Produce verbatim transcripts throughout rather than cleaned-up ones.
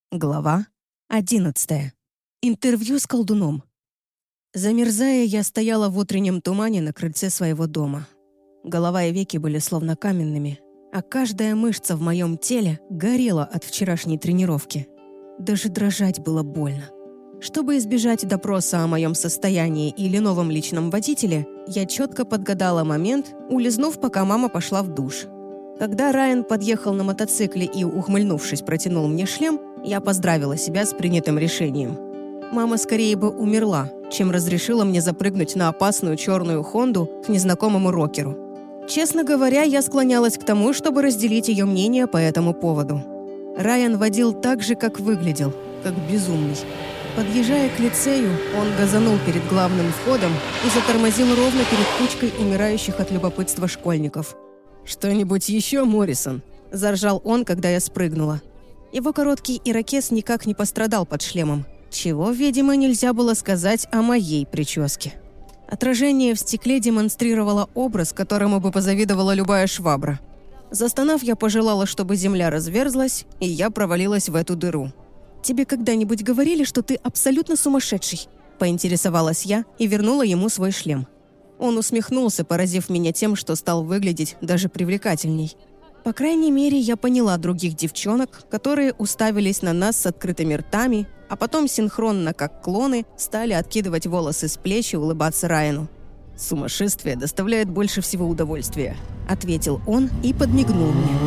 Глава одиннадцатая. Интервью с колдуном. Замерзая, я стояла в утреннем тумане на крыльце своего дома. Голова и веки были словно каменными, а каждая мышца в моем теле горела от вчерашней тренировки. Даже дрожать было больно. Чтобы избежать допроса о моем состоянии или новом личном водителе, я четко подгадала момент, улизнув, пока мама пошла в душ. Когда Райан подъехал на мотоцикле и, ухмыльнувшись, протянул мне шлем, я поздравила себя с принятым решением. Мама скорее бы умерла, чем разрешила мне запрыгнуть на опасную черную Хонду к незнакомому рокеру. Честно говоря, я склонялась к тому, чтобы разделить ее мнение по этому поводу. Райан водил так же, как выглядел, как безумный. Подъезжая к лицею, он газанул перед главным входом и затормозил ровно перед кучкой умирающих от любопытства школьников. «Что-нибудь еще, Моррисон?» – заржал он, когда я спрыгнула. Его короткий ирокез никак не пострадал под шлемом, чего, видимо, нельзя было сказать о моей прическе. Отражение в стекле демонстрировало образ, которому бы позавидовала любая швабра. Застонав, я пожелала, чтобы земля разверзлась, и я провалилась в эту дыру. «Тебе когда-нибудь говорили, что ты абсолютно сумасшедший?» – поинтересовалась я и вернула ему свой шлем. Он усмехнулся, поразив меня тем, что стал выглядеть даже привлекательней. По крайней мере, я поняла других девчонок, которые уставились на нас с открытыми ртами, а потом синхронно, как клоны, стали откидывать волосы с плеч и улыбаться Райану. «Сумасшествие доставляет больше всего удовольствия», — ответил он и подмигнул мне.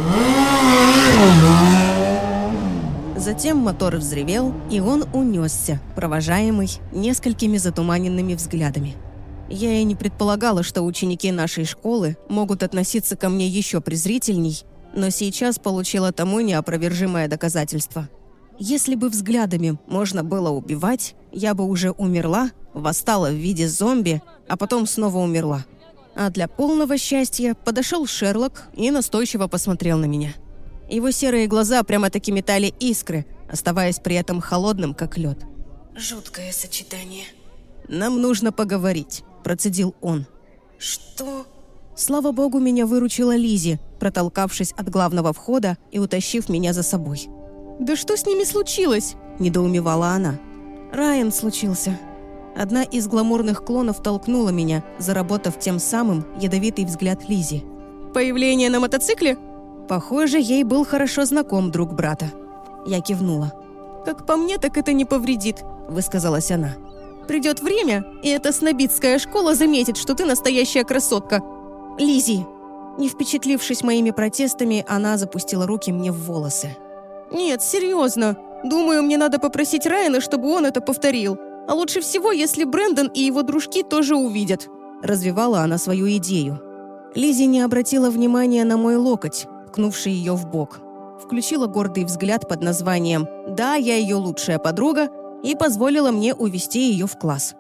Затем мотор взревел, и он унесся, провожаемый несколькими затуманенными взглядами. Я и не предполагала, что ученики нашей школы могут относиться ко мне еще презрительней, но сейчас получила тому неопровержимое доказательство. Если бы взглядами можно было убивать, я бы уже умерла, восстала в виде зомби, а потом снова умерла. А для полного счастья подошел Шерлок и настойчиво посмотрел на меня. Его серые глаза прямо-таки метали искры, оставаясь при этом холодным, как лед. «Жуткое сочетание». «Нам нужно поговорить», – процедил он. «Что?» Слава богу, меня выручила Лизи, протолкавшись от главного входа и утащив меня за собой. «Да что с ними случилось?» – недоумевала она. «Райан случился». Одна из гламурных клонов толкнула меня, заработав тем самым ядовитый взгляд Лизи. «Появление на мотоцикле?» Похоже, ей был хорошо знаком друг брата. Я кивнула. «Как по мне, так это не повредит», – высказалась она. «Придет время, и эта снобистская школа заметит, что ты настоящая красотка. Лизи!» Не впечатлившись моими протестами, она запустила руки мне в волосы. «Нет, серьезно. Думаю, мне надо попросить Райана, чтобы он это повторил. А лучше всего, если Брэндон и его дружки тоже увидят». Развивала она свою идею. Лизи не обратила внимания на мой локоть, ткнувший ее в бок. Включила гордый взгляд под названием «Да, я ее лучшая подруга», и позволила мне увести ее в класс.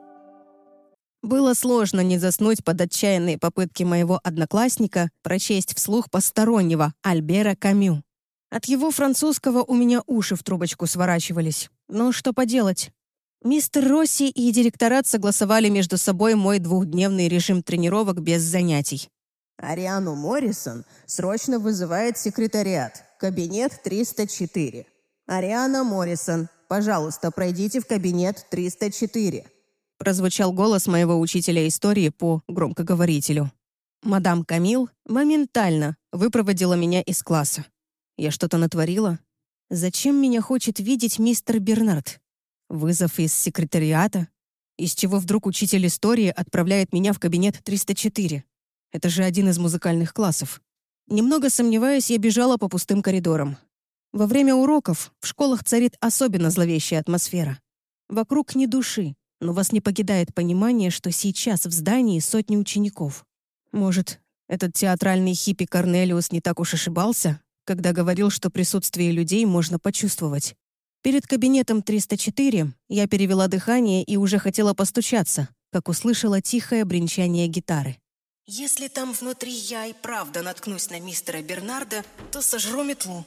Было сложно не заснуть под отчаянные попытки моего одноклассника прочесть вслух постороннего Альбера Камю. От его французского у меня уши в трубочку сворачивались. Но что поделать? Мистер Росси и директорат согласовали между собой мой двухдневный режим тренировок без занятий. «Ариану Моррисон срочно вызывает секретариат. Кабинет триста четыре. Ариана Моррисон, пожалуйста, пройдите в кабинет триста четыре». Прозвучал голос моего учителя истории по громкоговорителю. Мадам Камил моментально выпроводила меня из класса. Я что-то натворила? Зачем меня хочет видеть мистер Бернард? Вызов из секретариата? Из чего вдруг учитель истории отправляет меня в кабинет триста четыре? Это же один из музыкальных классов. Немного сомневаясь, я бежала по пустым коридорам. Во время уроков в школах царит особенно зловещая атмосфера. Вокруг ни души, но вас не покидает понимание, что сейчас в здании сотни учеников. Может, этот театральный хиппи Корнелиус не так уж ошибался, когда говорил, что присутствие людей можно почувствовать. Перед кабинетом триста четыре я перевела дыхание и уже хотела постучаться, как услышала тихое бренчание гитары. «Если там внутри я и правда наткнусь на мистера Бернарда, то сожру метлу».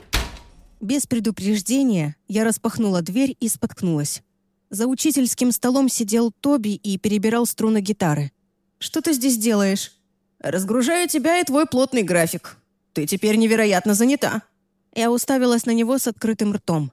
Без предупреждения я распахнула дверь и споткнулась. За учительским столом сидел Тоби и перебирал струны гитары. «Что ты здесь делаешь?» «Разгружаю тебя и твой плотный график. Ты теперь невероятно занята». Я уставилась на него с открытым ртом.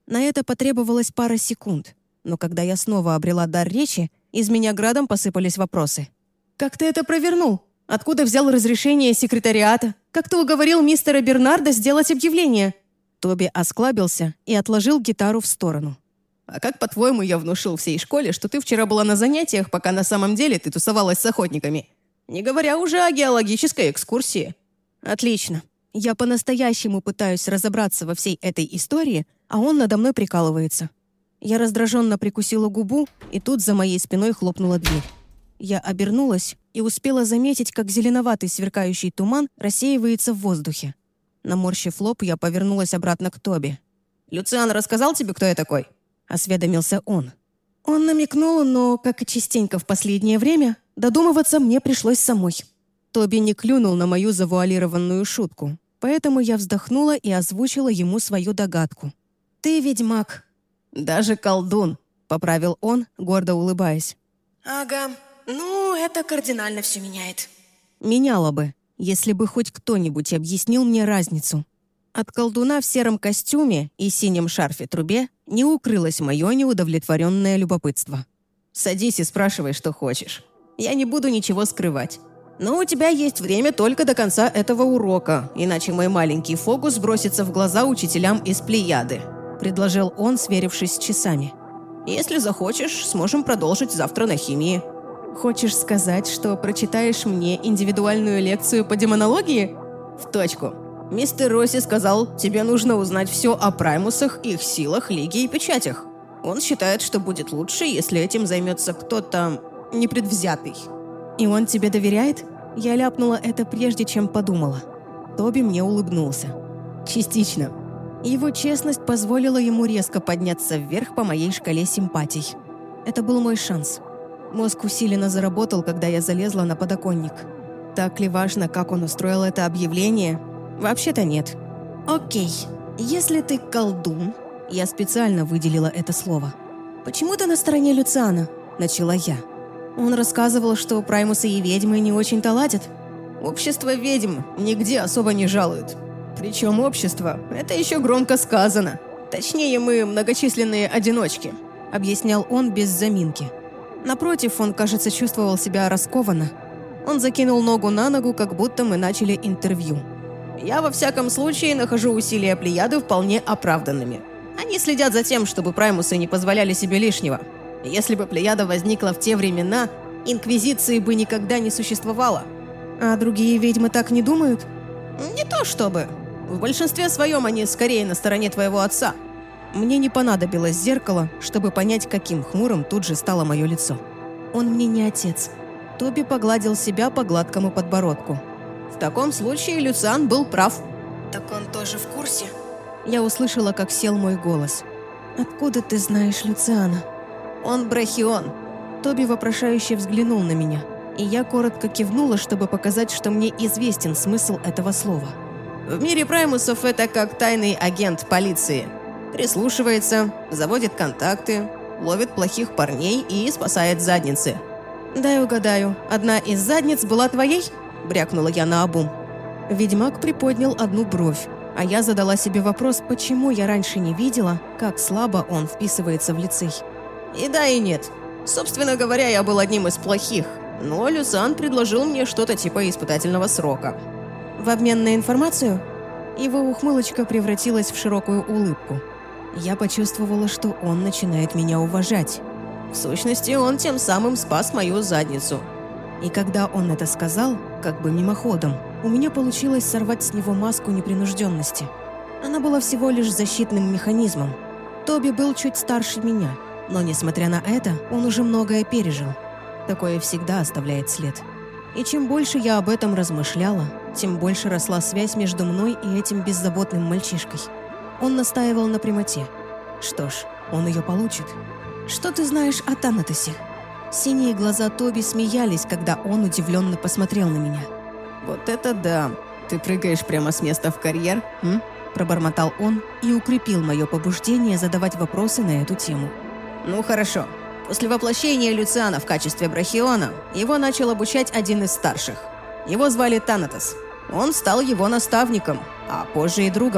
На это потребовалось пара секунд, но когда я снова обрела дар речи, из меня градом посыпались вопросы. «Как ты это провернул? Откуда взял разрешение секретариата? Как ты уговорил мистера Бернарда сделать объявление?» Тоби осклабился и отложил гитару в сторону. «А как, по-твоему, я внушил всей школе, что ты вчера была на занятиях, пока на самом деле ты тусовалась с охотниками? Не говоря уже о геологической экскурсии». «Отлично. Я по-настоящему пытаюсь разобраться во всей этой истории, а он надо мной прикалывается». Я раздраженно прикусила губу, и тут за моей спиной хлопнула дверь. Я обернулась и успела заметить, как зеленоватый сверкающий туман рассеивается в воздухе. Наморщив лоб, я повернулась обратно к Тоби. «Люциан рассказал тебе, кто я такой?» — осведомился он. Он намекнул, но, как и частенько в последнее время, додумываться мне пришлось самой. Тоби не клюнул на мою завуалированную шутку, поэтому я вздохнула и озвучила ему свою догадку. «Ты ведьмак». «Даже колдун», — поправил он, гордо улыбаясь. Ага, ну это кардинально все меняет. Меняло бы, если бы хоть кто-нибудь объяснил мне разницу. От колдуна в сером костюме и синем шарфе-трубе не укрылось мое неудовлетворенное любопытство. «Садись и спрашивай, что хочешь. Я не буду ничего скрывать. Но у тебя есть время только до конца этого урока, иначе мой маленький фокус бросится в глаза учителям из Плеяды», — предложил он, сверившись с часами. «Если захочешь, сможем продолжить завтра на химии». «Хочешь сказать, что прочитаешь мне индивидуальную лекцию по демонологии?» «В точку. Мистер Росси сказал, тебе нужно узнать все о праймусах, их силах, лиге и печатях. Он считает, что будет лучше, если этим займется кто-то непредвзятый». «И он тебе доверяет?» Я ляпнула это прежде, чем подумала. Тоби мне улыбнулся. «Частично». Его честность позволила ему резко подняться вверх по моей шкале симпатий. Это был мой шанс. Мозг усиленно заработал, когда я залезла на подоконник. Так ли важно, как он устроил это объявление? Вообще-то нет. «Окей, если ты колдун...» Я специально выделила это слово. «Почему ты на стороне Люциана?» — начала я. Он рассказывал, что праймусы и ведьмы не очень-то ладят. «Общество ведьм нигде особо не жалуют. Причем общество — это еще громко сказано. Точнее, мы многочисленные одиночки», — объяснял он без заминки. Напротив, он, кажется, чувствовал себя раскованно. Он закинул ногу на ногу, как будто мы начали интервью. «Я, во всяком случае, нахожу усилия Плеяды вполне оправданными. Они следят за тем, чтобы праймусы не позволяли себе лишнего. Если бы Плеяда возникла в те времена, инквизиции бы никогда не существовало». «А другие ведьмы так не думают?» «Не то чтобы. В большинстве своем они скорее на стороне твоего отца». Мне не понадобилось зеркало, чтобы понять, каким хмурым тут же стало мое лицо. Он мне не отец. Тоби погладил себя по гладкому подбородку. «В таком случае Люциан был прав». Так он тоже в курсе? Я услышала, как сел мой голос. «Откуда ты знаешь Люциана?» «Он брахион». Тоби вопрошающе взглянул на меня, и я коротко кивнула, чтобы показать, что мне известен смысл этого слова. «В мире праймусов это как тайный агент полиции. Прислушивается, заводит контакты, ловит плохих парней и спасает задницы». «Дай угадаю, одна из задниц была твоей?» — брякнула я наобум. Ведьмак приподнял одну бровь, а я задала себе вопрос, почему я раньше не видела, как слабо он вписывается в лицей. «И да, и нет. Собственно говоря, я был одним из плохих, но Люциан предложил мне что-то типа испытательного срока». «В обмен на информацию?» Его ухмылочка превратилась в широкую улыбку. Я почувствовала, что он начинает меня уважать. В сущности, он тем самым спас мою задницу. И когда он это сказал, как бы мимоходом, у меня получилось сорвать с него маску непринужденности. Она была всего лишь защитным механизмом. Тоби был чуть старше меня, но, несмотря на это, он уже многое пережил. Такое всегда оставляет след. И чем больше я об этом размышляла, тем больше росла связь между мной и этим беззаботным мальчишкой. Он настаивал на прямоте. Что ж, он ее получит. «Что ты знаешь о Танатосе?» Синие глаза Тоби смеялись, когда он удивленно посмотрел на меня. «Вот это да! Ты прыгаешь прямо с места в карьер, м?» Пробормотал он и укрепил мое побуждение задавать вопросы на эту тему. «Ну хорошо. После воплощения Люциана в качестве брахиона его начал обучать один из старших. Его звали Танатос. Он стал его наставником, а позже и другом.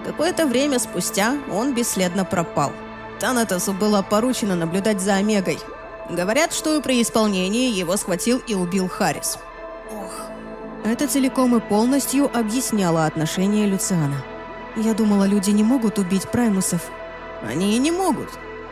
Какое-то время спустя он бесследно пропал. Танатосу было поручено наблюдать за Омегой. Говорят, что при исполнении его схватил и убил Харрис. Ох, Это целиком и полностью объясняло отношение Люциана. Я думала, люди не могут убить праймусов. Они и не могут.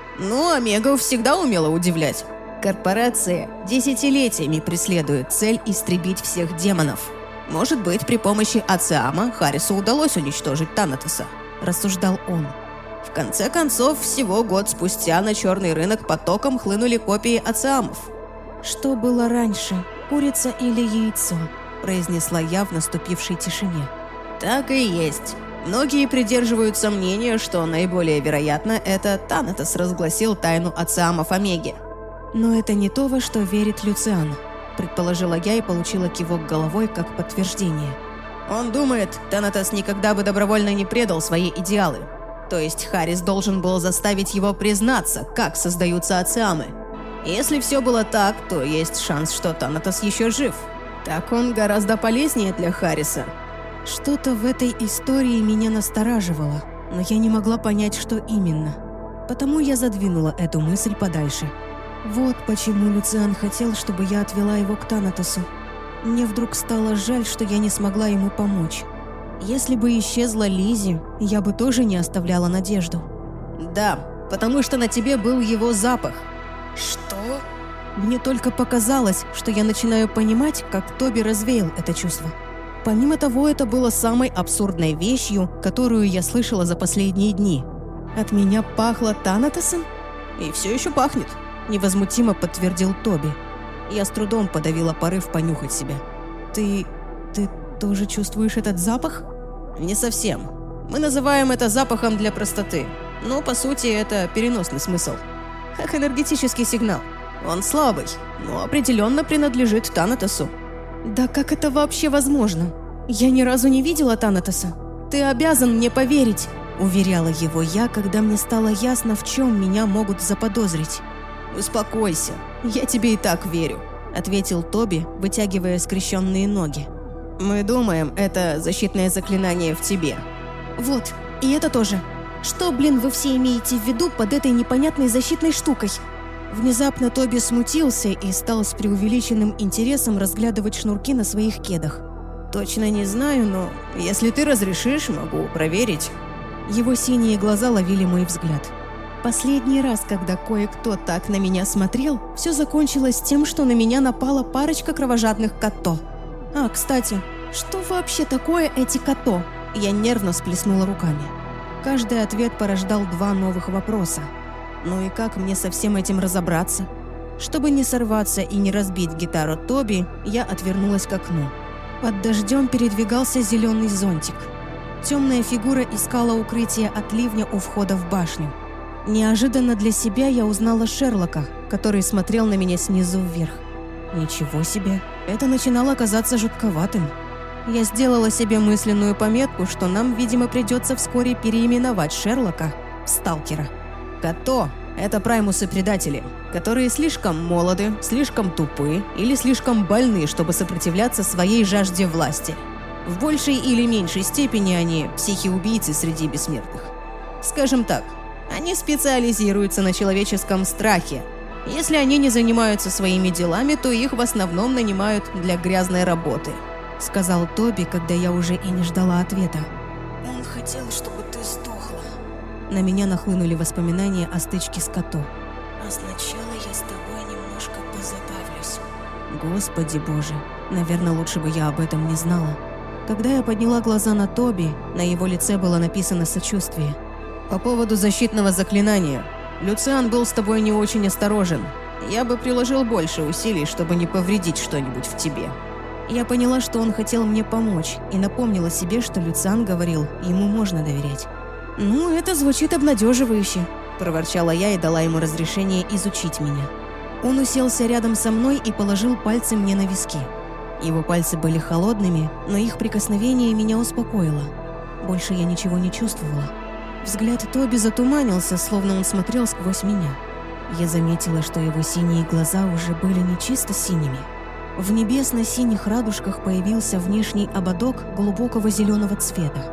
Но Омега всегда умела удивлять. Корпорация десятилетиями преследует цель истребить всех демонов. Может быть, при помощи Ациама Харрису удалось уничтожить Танатоса, рассуждал он. В конце концов, всего год спустя на черный рынок потоком хлынули копии Ациамов. «Что было раньше, курица или яйцо?» – произнесла я в наступившей тишине. «Так и есть. Многие придерживаются мнения, что наиболее вероятно это Танатос разгласил тайну Ациамов Омеги. Но это не то, во что верит Люциан», – предположила я и получила кивок головой как подтверждение. «Он думает, Танатос никогда бы добровольно не предал свои идеалы. То есть Харрис должен был заставить его признаться, как создаются Ациамы. Если все было так, то есть шанс, что Танатос еще жив. Так он гораздо полезнее для Харриса». Что-то в этой истории меня настораживало, но я не могла понять, что именно. Потому я задвинула эту мысль подальше. Вот почему Люциан хотел, чтобы я отвела его к Танатосу. Мне вдруг стало жаль, что я не смогла ему помочь. Если бы исчезла Лиззи, я бы тоже не оставляла надежду. «Да, потому что на тебе был его запах». что? Мне только показалось, что я начинаю понимать, как Тоби развеял это чувство. Помимо того, это было самой абсурдной вещью, которую я слышала за последние дни. От меня пахло Танатосом? И все еще пахнет, невозмутимо подтвердил Тоби. Я с трудом подавила порыв понюхать себя. Ты... ты тоже чувствуешь этот запах? Не совсем. Мы называем это запахом для простоты. Но, по сути, это переносный смысл. Как энергетический сигнал. Он слабый, но определенно принадлежит Танатосу. Да как это вообще возможно? Я ни разу не видела Танатоса. Ты обязан мне поверить, уверяла его я, когда мне стало ясно, в чем меня могут заподозрить. Успокойся, я тебе и так верю, ответил Тоби, вытягивая скрещенные ноги. Мы думаем, это защитное заклинание в тебе. Вот, и это тоже. Что, блин, вы все имеете в виду под этой непонятной защитной штукой? Внезапно Тоби смутился и стал с преувеличенным интересом разглядывать шнурки на своих кедах. «Точно не знаю, но если ты разрешишь, могу проверить». Его синие глаза ловили мой взгляд. Последний раз, когда кое-кто так на меня смотрел, все закончилось тем, что на меня напала парочка кровожадных като. А, кстати, что вообще такое эти като? Я нервно всплеснула руками. Каждый ответ порождал два новых вопроса. Ну и как мне со всем этим разобраться? Чтобы не сорваться и не разбить гитару Тоби, я отвернулась к окну. Под дождем передвигался зеленый зонтик. Темная фигура искала укрытие от ливня у входа в башню. Неожиданно для себя я узнала Шерлока, который смотрел на меня снизу вверх. Ничего себе, это начинало казаться жутковатым. Я сделала себе мысленную пометку, что нам, видимо, придется вскоре переименовать Шерлока в Сталкера. Като – это праймусы-предатели, которые слишком молоды, слишком тупы или слишком больны, чтобы сопротивляться своей жажде власти. В большей или меньшей степени они – психи-убийцы среди бессмертных. Скажем так, они специализируются на человеческом страхе. Если они не занимаются своими делами, то их в основном нанимают для грязной работы, сказал Тоби, когда я уже и не ждала ответа. Он хотел, чтобы ты сдохла. На меня нахлынули воспоминания о стычке с Като. А сначала я с тобой немножко позабавлюсь. Господи боже, наверное, лучше бы я об этом не знала. Когда я подняла глаза на Тоби, на его лице было написано сочувствие. По поводу защитного заклинания. Люциан был с тобой не очень осторожен. Я бы приложил больше усилий, чтобы не повредить что-нибудь в тебе. Я поняла, что он хотел мне помочь, и напомнила себе, что Люциан говорил, ему можно доверять. «Ну, это звучит обнадеживающе», – проворчала я и дала ему разрешение изучить меня. Он уселся рядом со мной и положил пальцы мне на виски. Его пальцы были холодными, но их прикосновение меня успокоило. Больше я ничего не чувствовала. Взгляд Тоби затуманился, словно он смотрел сквозь меня. Я заметила, что его синие глаза уже были не чисто синими. В небесно-синих радужках появился внешний ободок глубокого зеленого цвета.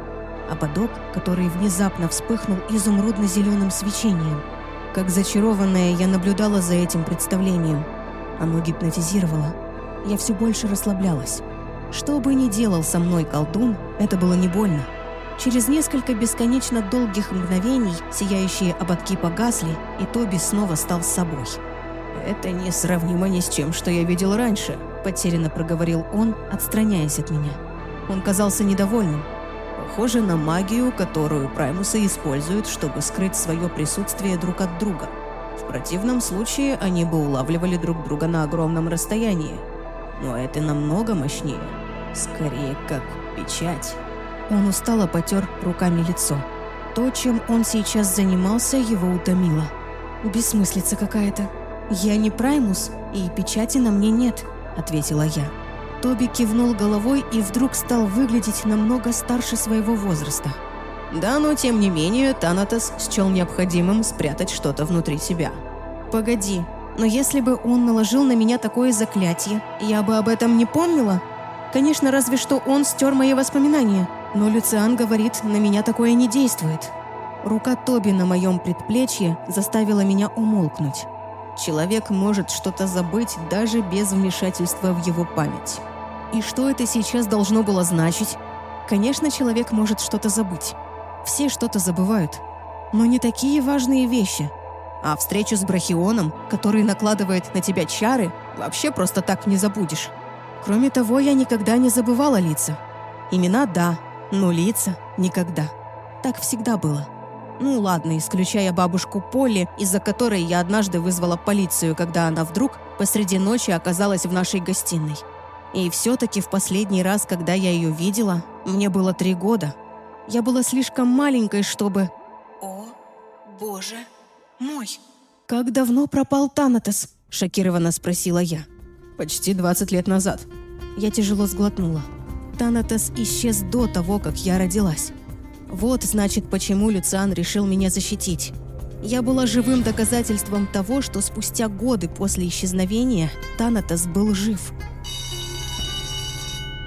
ободок, который внезапно вспыхнул изумрудно-зеленым свечением. Как зачарованная, я наблюдала за этим представлением. Оно гипнотизировало. Я все больше расслаблялась. Что бы ни делал со мной колдун, это было не больно. Через несколько бесконечно долгих мгновений сияющие ободки погасли, и Тоби снова стал с собой. «Это несравнимо ни с чем, что я видел раньше», — потерянно проговорил он, отстраняясь от меня. Он казался недовольным. «Похоже на магию, которую праймусы используют, чтобы скрыть свое присутствие друг от друга. В противном случае они бы улавливали друг друга на огромном расстоянии. Но это намного мощнее. Скорее, как печать». Он устало потер руками лицо. То, чем он сейчас занимался, его утомило. «Бессмыслица какая-то. Я не праймус, и печати на мне нет», — ответила я. Тоби кивнул головой и вдруг стал выглядеть намного старше своего возраста. «Да, но тем не менее Танатос счел необходимым спрятать что-то внутри себя». «Погоди, но если бы он наложил на меня такое заклятие, я бы об этом не помнила? Конечно, разве что он стер мои воспоминания, но Люциан говорит, на меня такое не действует». Рука Тоби на моем предплечье заставила меня умолкнуть. Человек может что-то забыть даже без вмешательства в его память. И что это сейчас должно было значить? Конечно, человек может что-то забыть. Все что-то забывают. Но не такие важные вещи. А встречу с Брахионом, который накладывает на тебя чары, вообще просто так не забудешь. Кроме того, я никогда не забывала лица. Имена – да, но лица – никогда. Так всегда было. Ну ладно, исключая бабушку Полли, из-за которой я однажды вызвала полицию, когда она вдруг посреди ночи оказалась в нашей гостиной. И все-таки в последний раз, когда я ее видела, мне было три года. Я была слишком маленькой, чтобы... О, боже мой! «Как давно пропал Танатос?» – шокированно спросила я. «Почти двадцать лет назад». Я тяжело сглотнула. Танатос исчез до того, как я родилась. Вот, значит, почему Люциан решил меня защитить. Я была живым доказательством того, что спустя годы после исчезновения Танатос был жив.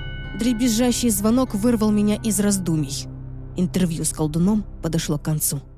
Дребезжащий звонок вырвал меня из раздумий. Интервью с колдуном подошло к концу.